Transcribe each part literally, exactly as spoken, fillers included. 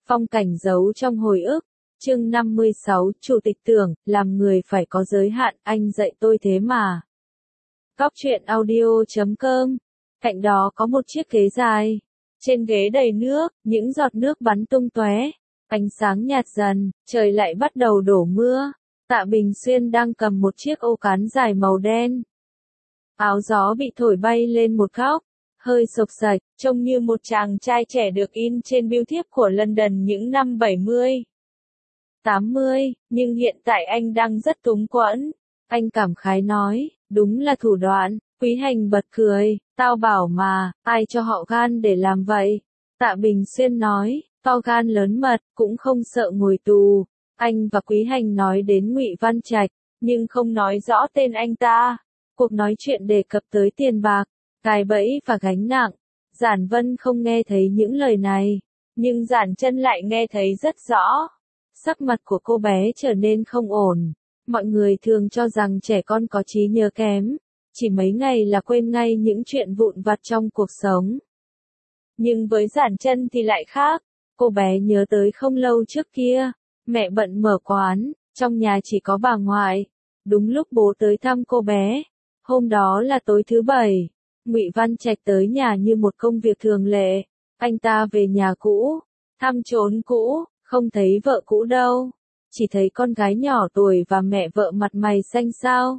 Phong cảnh giấu trong hồi ức. Chương năm mươi sáu, Chủ tịch Tưởng, làm người phải có giới hạn, anh dạy tôi thế mà. Góc truyện audio chấm com. Cạnh đó có một chiếc ghế dài. Trên ghế đầy nước, những giọt nước bắn tung tóe. Ánh sáng nhạt dần, trời lại bắt đầu đổ mưa. Tạ Bình Xuyên đang cầm một chiếc ô cán dài màu đen. Áo gió bị thổi bay lên một góc, hơi xộc xạch, trông như một chàng trai trẻ được in trên bưu thiếp của London những năm bảy mươi, tám mươi, nhưng hiện tại anh đang rất túng quẫn. Anh cảm khái nói, đúng là thủ đoạn. Quý Hành bật cười, tao bảo mà, ai cho họ gan để làm vậy? Tạ Bình Xuyên nói, to gan lớn mật, cũng không sợ ngồi tù. Anh và Quý Hành nói đến Ngụy Văn Trạch, nhưng không nói rõ tên anh ta. Cuộc nói chuyện đề cập tới tiền bạc, gài bẫy và gánh nặng. Giản Vân không nghe thấy những lời này, nhưng Giản Chân lại nghe thấy rất rõ. Sắc mặt của cô bé trở nên không ổn. Mọi người thường cho rằng trẻ con có trí nhớ kém, chỉ mấy ngày là quên ngay những chuyện vụn vặt trong cuộc sống. Nhưng với Giản Chân thì lại khác. Cô bé nhớ tới không lâu trước kia, mẹ bận mở quán, trong nhà chỉ có bà ngoại. Đúng lúc bố tới thăm cô bé. Hôm đó là tối thứ bảy. Ngụy Văn Trạch tới nhà như một công việc thường lệ. Anh ta về nhà cũ, thăm chốn cũ, không thấy vợ cũ đâu. Chỉ thấy con gái nhỏ tuổi và mẹ vợ mặt mày xanh xao.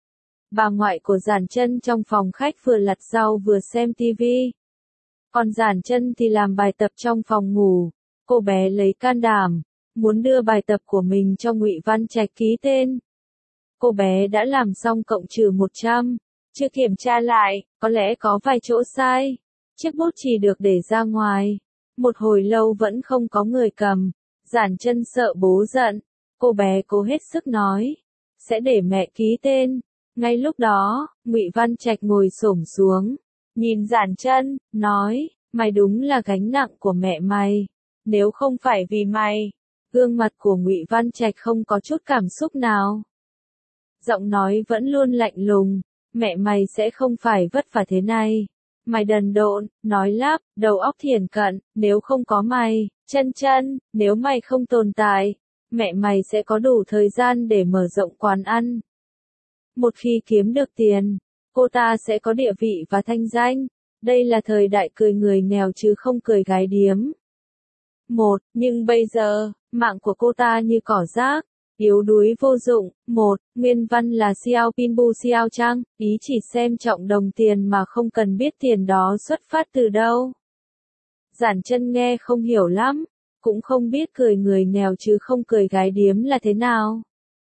Bà ngoại của Giản Chân trong phòng khách vừa lặt rau vừa xem tivi. Còn Giản Chân thì làm bài tập trong phòng ngủ. Cô bé lấy can đảm, muốn đưa bài tập của mình cho Ngụy Văn Trạch ký tên. Cô bé đã làm xong cộng trừ một trăm, chưa kiểm tra lại, có lẽ có vài chỗ sai. Chiếc bút chì được để ra ngoài. Một hồi lâu vẫn không có người cầm. Giản Chân sợ bố giận. Cô bé cố hết sức nói, sẽ để mẹ ký tên. Ngay lúc đó, Ngụy Văn Trạch ngồi xổm xuống, nhìn Giản Chân, nói, mày đúng là gánh nặng của mẹ mày. Nếu không phải vì mày. Gương mặt của Ngụy Văn Trạch không có chút cảm xúc nào. Giọng nói vẫn luôn lạnh lùng, mẹ mày sẽ không phải vất vả thế này. Mày đần độn, nói lắp, đầu óc thiển cận, nếu không có mày, Chân Chân, nếu mày không tồn tại, mẹ mày sẽ có đủ thời gian để mở rộng quán ăn. Một khi kiếm được tiền, cô ta sẽ có địa vị và thanh danh. Đây là thời đại cười người nghèo chứ không cười gái điếm. Một, nhưng bây giờ, mạng của cô ta như cỏ rác, yếu đuối vô dụng. Một, nguyên văn là Xiao Pinbu Xiao Chang, ý chỉ xem trọng đồng tiền mà không cần biết tiền đó xuất phát từ đâu. Giản Chân nghe không hiểu lắm, cũng không biết cười người nghèo chứ không cười gái điếm là thế nào.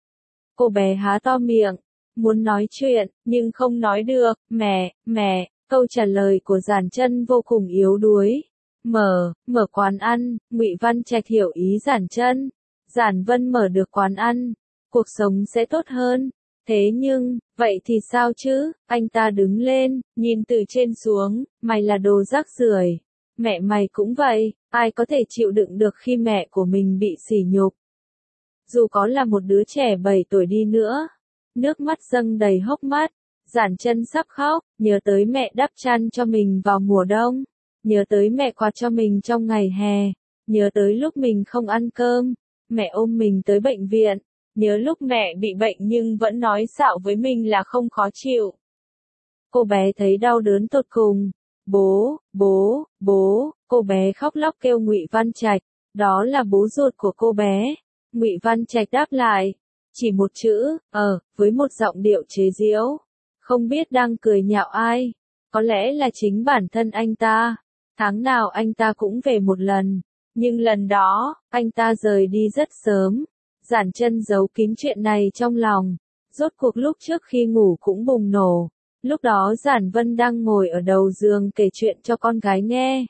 Cô bé há to miệng, muốn nói chuyện, nhưng không nói được. Mẹ, mẹ, câu trả lời của Giản Chân vô cùng yếu đuối. Mở, mở quán ăn. Ngụy Văn Trạch hiểu ý Giản Chân. Giản Vân mở được quán ăn, cuộc sống sẽ tốt hơn. Thế nhưng, vậy thì sao chứ? Anh ta đứng lên, nhìn từ trên xuống, mày là đồ rác rưởi. Mẹ mày cũng vậy, ai có thể chịu đựng được khi mẹ của mình bị sỉ nhục. Dù có là một đứa trẻ bảy tuổi đi nữa. Nước mắt dâng đầy hốc mắt. Giản Chân sắp khóc, nhớ tới mẹ đắp chăn cho mình vào mùa đông. Nhớ tới mẹ quạt cho mình trong ngày hè. Nhớ tới lúc mình không ăn cơm. Mẹ ôm mình tới bệnh viện. Nhớ lúc mẹ bị bệnh nhưng vẫn nói xạo với mình là không khó chịu. Cô bé thấy đau đớn tột cùng. Bố, bố, bố, cô bé khóc lóc kêu Ngụy Văn Trạch. Đó là bố ruột của cô bé. Ngụy Văn Trạch đáp lại. Chỉ một chữ, ờ, với một giọng điệu chế giễu. Không biết đang cười nhạo ai. Có lẽ là chính bản thân anh ta. Tháng nào anh ta cũng về một lần. Nhưng lần đó, anh ta rời đi rất sớm. Giản Chân giấu kín chuyện này trong lòng. Rốt cuộc lúc trước khi ngủ cũng bùng nổ. Lúc đó Giản Vân đang ngồi ở đầu giường kể chuyện cho con gái nghe.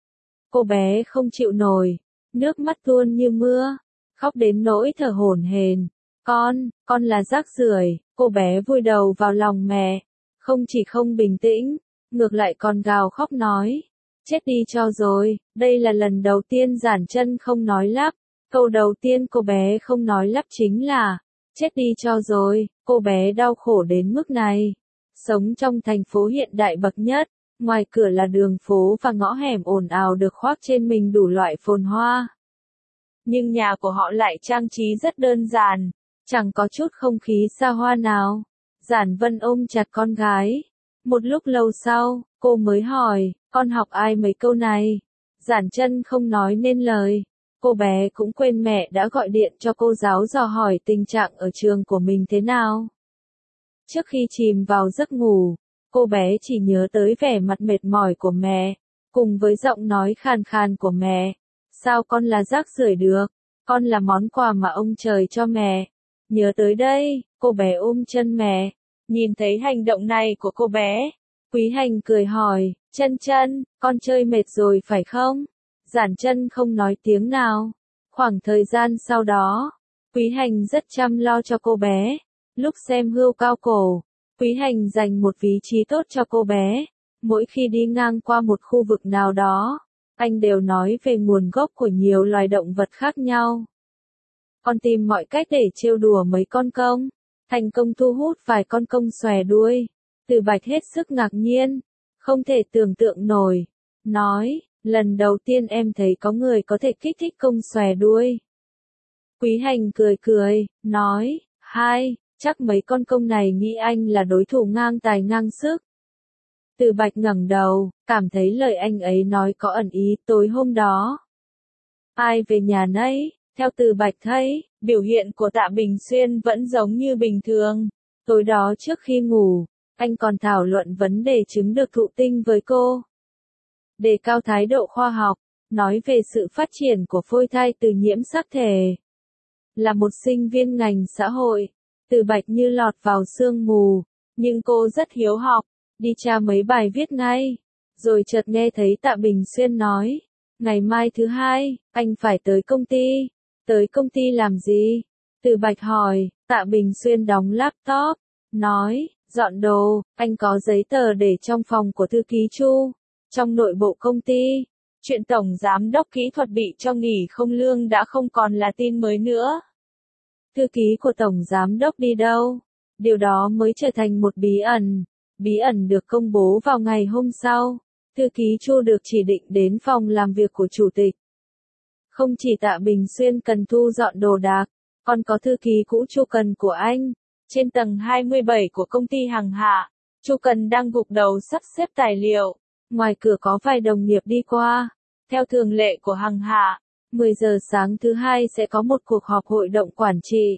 Cô bé không chịu nổi. Nước mắt tuôn như mưa. Khóc đến nỗi thở hổn hển. Con, con là rác rưởi. Cô bé vùi đầu vào lòng mẹ. Không chỉ không bình tĩnh, ngược lại còn gào khóc nói. Chết đi cho rồi. Đây là lần đầu tiên Giản Chân không nói lắp. Câu đầu tiên cô bé không nói lắp chính là, chết đi cho rồi. Cô bé đau khổ đến mức này. Sống trong thành phố hiện đại bậc nhất, ngoài cửa là đường phố và ngõ hẻm ồn ào được khoác trên mình đủ loại phồn hoa. nhưng nhà của họ lại trang trí rất đơn giản, chẳng có chút không khí xa hoa nào. Giản Vân ôm chặt con gái. Một lúc lâu sau, cô mới hỏi, con học ai mấy câu này? Giản Chân không nói nên lời. Cô bé cũng quên mẹ đã gọi điện cho cô giáo dò hỏi tình trạng ở trường của mình thế nào. Trước khi chìm vào giấc ngủ, cô bé chỉ nhớ tới vẻ mặt mệt mỏi của mẹ, cùng với giọng nói khàn khàn của mẹ. Sao con là rác rưởi được? Con là món quà mà ông trời cho mẹ. Nhớ tới đây, cô bé ôm chân mẹ. Nhìn thấy hành động này của cô bé, Quý Hành cười hỏi, Chân Chân, con chơi mệt rồi phải không? Giản Chân không nói tiếng nào. Khoảng thời gian sau đó, Quý Hành rất chăm lo cho cô bé. Lúc xem Hươu Cao Cổ, Quý Hành dành một vị trí tốt cho cô bé. Mỗi khi đi ngang qua một khu vực nào đó, anh đều nói về nguồn gốc của nhiều loài động vật khác nhau. Con tìm mọi cách để trêu đùa mấy con công, thành công thu hút vài con công xòe đuôi. Từ Bạch hết sức ngạc nhiên, không thể tưởng tượng nổi, nói, lần đầu tiên em thấy có người có thể kích thích công xòe đuôi. Quý Hành cười cười, nói, hai, chắc mấy con công này nghĩ anh là đối thủ ngang tài ngang sức. Từ Bạch ngẩng đầu, cảm thấy lời anh ấy nói có ẩn ý. Tối hôm đó, ai về nhà nấy? Theo Từ Bạch thấy, biểu hiện của Tạ Bình Xuyên vẫn giống như bình thường. Tối đó trước khi ngủ, anh còn thảo luận vấn đề trứng được thụ tinh với cô. Đề cao thái độ khoa học, nói về sự phát triển của phôi thai từ nhiễm sắc thể. Là một sinh viên ngành xã hội, Từ Bạch như lọt vào sương mù, nhưng cô rất hiếu học, đi tra mấy bài viết ngay. Rồi chợt nghe thấy Tạ Bình Xuyên nói, ngày mai thứ hai, anh phải tới công ty. Tới công ty làm gì? Từ Bạch hỏi. Tạ Bình Xuyên đóng laptop, nói, dọn đồ. Anh có giấy tờ để trong phòng của thư ký Chu, trong nội bộ công ty. Chuyện tổng giám đốc kỹ thuật bị cho nghỉ không lương đã không còn là tin mới nữa. Thư ký của tổng giám đốc đi đâu? Điều đó mới trở thành một bí ẩn. Bí ẩn được công bố vào ngày hôm sau. Thư ký Chu được chỉ định đến phòng làm việc của chủ tịch. Không chỉ Tạ Bình Xuyên cần thu dọn đồ đạc, còn có thư ký cũ Chu Cần của anh. Trên tầng hai mươi bảy của công ty Hằng Hạ, Chu Cần đang gục đầu sắp xếp tài liệu. Ngoài cửa có vài đồng nghiệp đi qua. Theo thường lệ của Hằng Hạ, mười giờ sáng thứ hai sẽ có một cuộc họp hội đồng quản trị.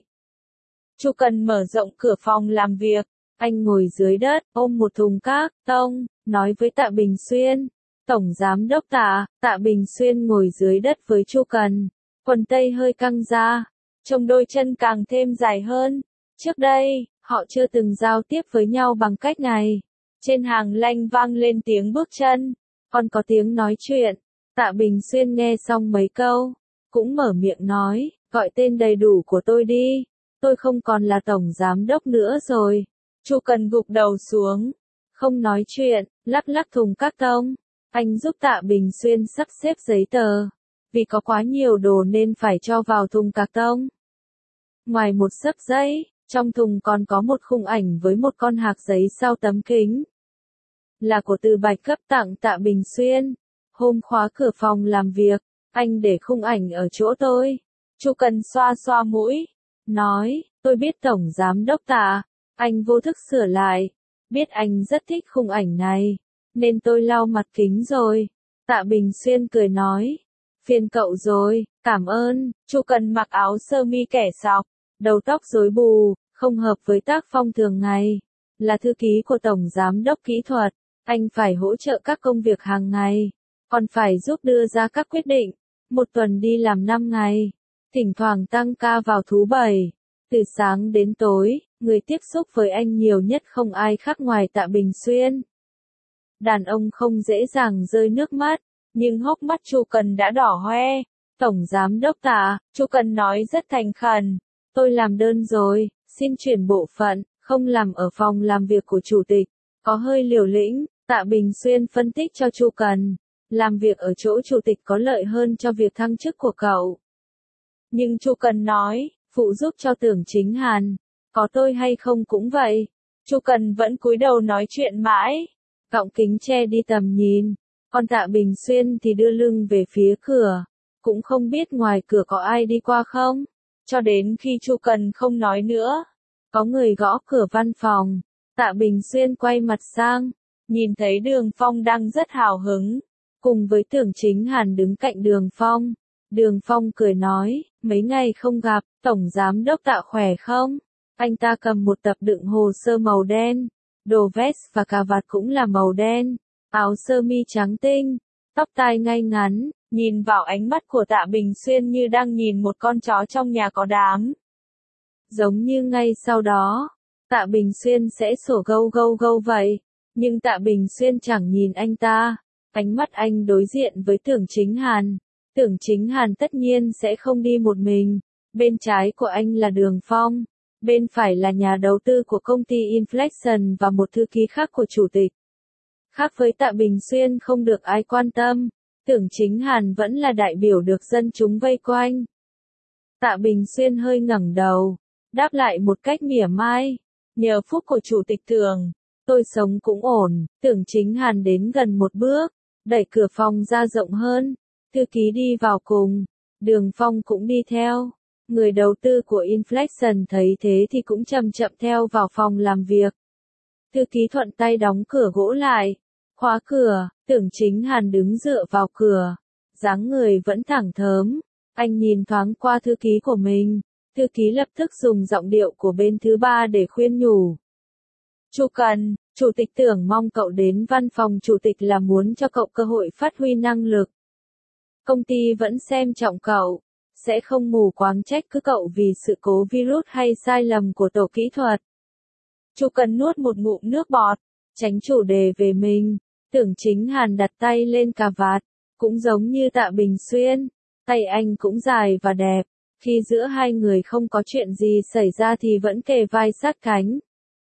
Chu Cần mở rộng cửa phòng làm việc. Anh ngồi dưới đất, ôm một thùng các tông, nói với Tạ Bình Xuyên. Tổng giám đốc Tạ. Tạ Bình Xuyên ngồi dưới đất với Chu Cần. Quần tây hơi căng ra, trông đôi chân càng thêm dài hơn. Trước đây, họ chưa từng giao tiếp với nhau bằng cách này. Trên hàng lanh vang lên tiếng bước chân, còn có tiếng nói chuyện. Tạ Bình Xuyên nghe xong mấy câu, cũng mở miệng nói, gọi tên đầy đủ của tôi đi. Tôi không còn là tổng giám đốc nữa rồi. Chu Cần gục đầu xuống, không nói chuyện, lắc lắc thùng các tông. Anh giúp Tạ Bình Xuyên sắp xếp giấy tờ, vì có quá nhiều đồ nên phải cho vào thùng các tông. Ngoài một xấp giấy, trong thùng còn có một khung ảnh với một con hạc giấy sau tấm kính. Là của Từ Bạch cấp tặng Tạ Bình Xuyên. Hôm khóa cửa phòng làm việc, anh để khung ảnh ở chỗ tôi. Chu Cần xoa xoa mũi, nói, tôi biết tổng giám đốc Tạ. Anh vô thức sửa lại, biết anh rất thích khung ảnh này, nên tôi lau mặt kính rồi. Tạ Bình Xuyên cười nói, phiền cậu rồi, cảm ơn. Chu Cần mặc áo sơ mi kẻ sọc, đầu tóc rối bù, không hợp với tác phong thường ngày. Là thư ký của tổng giám đốc kỹ thuật, anh phải hỗ trợ các công việc hàng ngày, còn phải giúp đưa ra các quyết định. Một tuần đi làm năm ngày, thỉnh thoảng tăng ca vào thứ bảy. Từ sáng đến tối, người tiếp xúc với anh nhiều nhất không ai khác ngoài Tạ Bình Xuyên. Đàn ông không dễ dàng rơi nước mắt, nhưng hốc mắt Chu Cần đã đỏ hoe. Tổng giám đốc Tạ, Chu Cần nói rất thành khẩn, tôi làm đơn rồi, xin chuyển bộ phận, không làm ở phòng làm việc của chủ tịch, có hơi liều lĩnh. Tạ Bình Xuyên phân tích cho Chu Cần, làm việc ở chỗ chủ tịch có lợi hơn cho việc thăng chức của cậu. Nhưng Chu Cần nói, phụ giúp cho Tưởng Chính Hàn, có tôi hay không cũng vậy. Chu Cần vẫn cúi đầu nói chuyện mãi, gọng kính che đi tầm nhìn, còn Tạ Bình Xuyên thì đưa lưng về phía cửa. cũng không biết ngoài cửa có ai đi qua không. Cho đến khi Chu Cần không nói nữa, có người gõ cửa văn phòng, Tạ Bình Xuyên quay mặt sang, nhìn thấy Đường Phong đang rất hào hứng, cùng với Tưởng Chính Hàn đứng cạnh Đường Phong. Đường Phong cười nói, mấy ngày không gặp, Tổng Giám Đốc Tạ khỏe không? Anh ta cầm một tập đựng hồ sơ màu đen, đồ vest và cà vạt cũng là màu đen, áo sơ mi trắng tinh, tóc tai ngay ngắn, nhìn vào ánh mắt của Tạ Bình Xuyên như đang nhìn một con chó trong nhà có đám. Giống như ngay sau đó, Tạ Bình Xuyên sẽ sổ gâu gâu gâu vậy, nhưng Tạ Bình Xuyên chẳng nhìn anh ta, ánh mắt anh đối diện với Tưởng Chính Hàn. Tưởng Chính Hàn tất nhiên sẽ không đi một mình, bên trái của anh là Đường Phong, bên phải là nhà đầu tư của công ty Inflection và một thư ký khác của chủ tịch. Khác với Tạ Bình Xuyên không được ai quan tâm, Tưởng Chính Hàn vẫn là đại biểu được dân chúng vây quanh. Tạ Bình Xuyên hơi ngẩng đầu, đáp lại một cách mỉa mai, nhờ phúc của chủ tịch Tưởng, tôi sống cũng ổn. Tưởng Chính Hàn đến gần một bước, đẩy cửa phòng ra rộng hơn, thư ký đi vào cùng, Đường Phong cũng đi theo. Người đầu tư của Inflection thấy thế thì cũng chậm chậm theo vào phòng làm việc. Thư ký thuận tay đóng cửa gỗ lại, khóa cửa. Tưởng Chính Hàn đứng dựa vào cửa, dáng người vẫn thẳng thớm. Anh nhìn thoáng qua thư ký của mình, thư ký lập tức dùng giọng điệu của bên thứ ba để khuyên nhủ. Chu Cần, chủ tịch Tưởng mong cậu đến văn phòng chủ tịch là muốn cho cậu cơ hội phát huy năng lực. Công ty vẫn xem trọng cậu, sẽ không mù quáng trách cứ cậu vì sự cố virus hay sai lầm của tổ kỹ thuật. Chu Cần nuốt một ngụm nước bọt, tránh chủ đề về mình. Tưởng Chính Hàn đặt tay lên cà vạt, cũng giống như Tạ Bình Xuyên, tay anh cũng dài và đẹp, khi giữa hai người không có chuyện gì xảy ra thì vẫn kề vai sát cánh.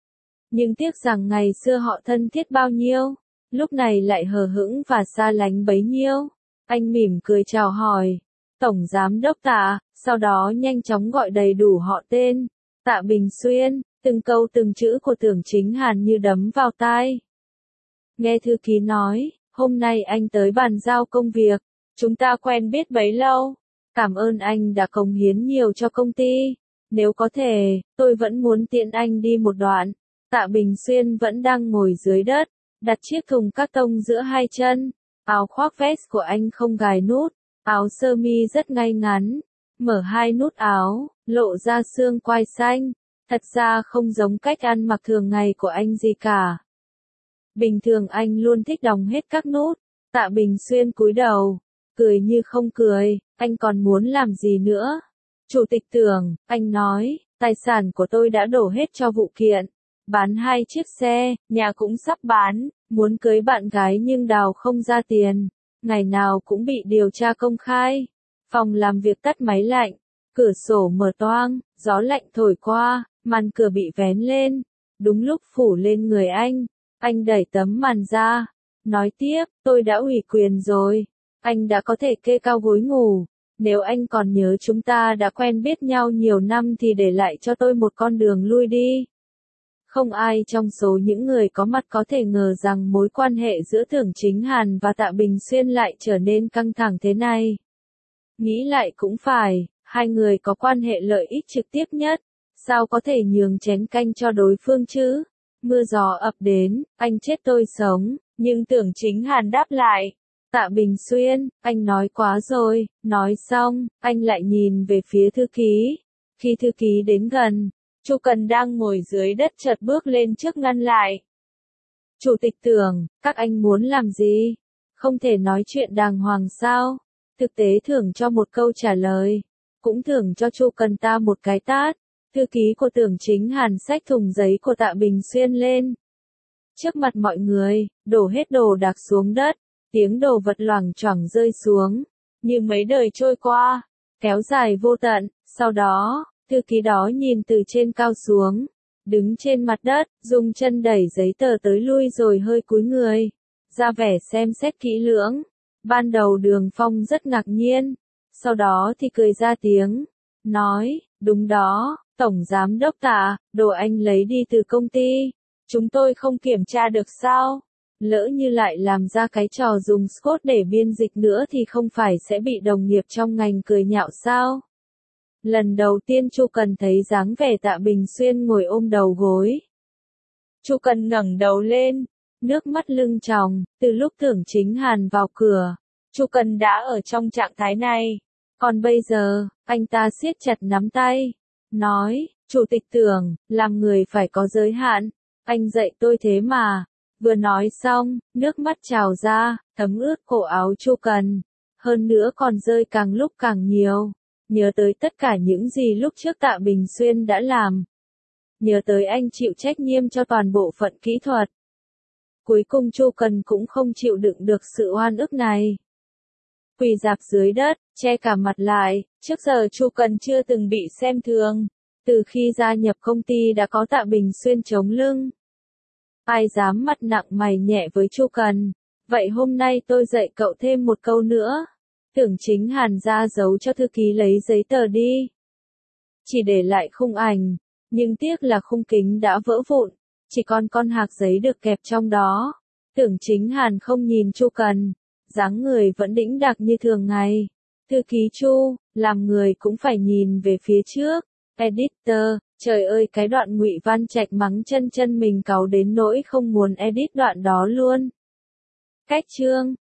Nhưng tiếc rằng ngày xưa họ thân thiết bao nhiêu, lúc này lại hờ hững và xa lánh bấy nhiêu. Anh mỉm cười chào hỏi, Tổng Giám Đốc Tạ, sau đó nhanh chóng gọi đầy đủ họ tên, Tạ Bình Xuyên, từng câu từng chữ của Tưởng Chính Hàn như đấm vào tai. Nghe thư ký nói, hôm nay anh tới bàn giao công việc, chúng ta quen biết bấy lâu, cảm ơn anh đã cống hiến nhiều cho công ty, nếu có thể, tôi vẫn muốn tiễn anh đi một đoạn. Tạ Bình Xuyên vẫn đang ngồi dưới đất, đặt chiếc thùng các tông giữa hai chân, áo khoác vest của anh không gài nút, áo sơ mi rất ngay ngắn, mở hai nút áo, lộ ra xương quai xanh, thật ra không giống cách ăn mặc thường ngày của anh gì cả. Bình thường anh luôn thích đóng hết các nút. Tạ Bình Xuyên cúi đầu, cười như không cười, anh còn muốn làm gì nữa? Chủ tịch Tưởng, anh nói, tài sản của tôi đã đổ hết cho vụ kiện, bán hai chiếc xe, nhà cũng sắp bán, muốn cưới bạn gái nhưng đào không ra tiền, ngày nào cũng bị điều tra công khai. Phòng làm việc tắt máy lạnh, cửa sổ mở toang, gió lạnh thổi qua, màn cửa bị vén lên, đúng lúc phủ lên người anh. Anh đẩy tấm màn ra, nói tiếp, tôi đã ủy quyền rồi, anh đã có thể kê cao gối ngủ, nếu anh còn nhớ chúng ta đã quen biết nhau nhiều năm thì để lại cho tôi một con đường lui đi. Không ai trong số những người có mặt có thể ngờ rằng mối quan hệ giữa Tưởng Chính Hàn và Tạ Bình Xuyên lại trở nên căng thẳng thế này. Nghĩ lại cũng phải, hai người có quan hệ lợi ích trực tiếp nhất, sao có thể nhường chén canh cho đối phương chứ? Mưa gió ập đến, anh chết tôi sống, nhưng Tưởng Chính Hàn đáp lại. Tạ Bình Xuyên, anh nói quá rồi, nói xong, anh lại nhìn về phía thư ký. Khi thư ký đến gần, Chu Cần đang ngồi dưới đất chợt bước lên trước ngăn lại. Chủ tịch Tưởng, các anh muốn làm gì? Không thể nói chuyện đàng hoàng sao? Thực tế thưởng cho một câu trả lời, cũng thưởng cho Chu Cần ta một cái tát. Thư ký của Tưởng Chính Hàn xách thùng giấy của Tạ Bình Xuyên lên. Trước mặt mọi người, đổ hết đồ đạc xuống đất, tiếng đồ vật loảng choảng rơi xuống, như mấy đời trôi qua, kéo dài vô tận. Sau đó, thư ký đó nhìn từ trên cao xuống, đứng trên mặt đất, dùng chân đẩy giấy tờ tới lui rồi hơi cúi người, ra vẻ xem xét kỹ lưỡng. Ban đầu Đường Phong rất ngạc nhiên, sau đó thì cười ra tiếng, nói, đúng đó, Tổng Giám Đốc Tạ, đồ anh lấy đi từ công ty, chúng tôi không kiểm tra được sao? Lỡ như lại làm ra cái trò dùng Scott để biên dịch nữa thì không phải sẽ bị đồng nghiệp trong ngành cười nhạo sao? Lần đầu tiên Chu Cần thấy dáng vẻ Tạ Bình Xuyên ngồi ôm đầu gối. Chu Cần ngẩng đầu lên, nước mắt lưng tròng, từ lúc Tưởng Chính Hàn vào cửa, Chu Cần đã ở trong trạng thái này. Còn bây giờ, anh ta siết chặt nắm tay, nói, Chủ tịch Tưởng, làm người phải có giới hạn, anh dạy tôi thế mà. Vừa nói xong, nước mắt trào ra, thấm ướt cổ áo Chu Cần, hơn nữa còn rơi càng lúc càng nhiều. Nhớ tới tất cả những gì lúc trước Tạ Bình Xuyên đã làm. Nhớ tới anh chịu trách nhiệm cho toàn bộ phận kỹ thuật. Cuối cùng Chu Cần cũng không chịu đựng được sự oan ức này. Quỳ rạp dưới đất, che cả mặt lại, trước giờ Chu Cần chưa từng bị xem thường. Từ khi gia nhập công ty đã có Tạ Bình Xuyên chống lưng. Ai dám mặt nặng mày nhẹ với Chu Cần. Vậy hôm nay tôi dạy cậu thêm một câu nữa. Tưởng Chính Hàn ra giấu cho thư ký lấy giấy tờ đi. Chỉ để lại khung ảnh, nhưng tiếc là khung kính đã vỡ vụn, chỉ còn con hạc giấy được kẹp trong đó. Tưởng Chính Hàn không nhìn Chu Cần, dáng người vẫn đĩnh đạc như thường ngày. Thư ký Chu, làm người cũng phải nhìn về phía trước. Editor, trời ơi cái đoạn Ngụy Văn Trạch mắng chân chân mình cáu đến nỗi không muốn edit đoạn đó luôn. Cách chương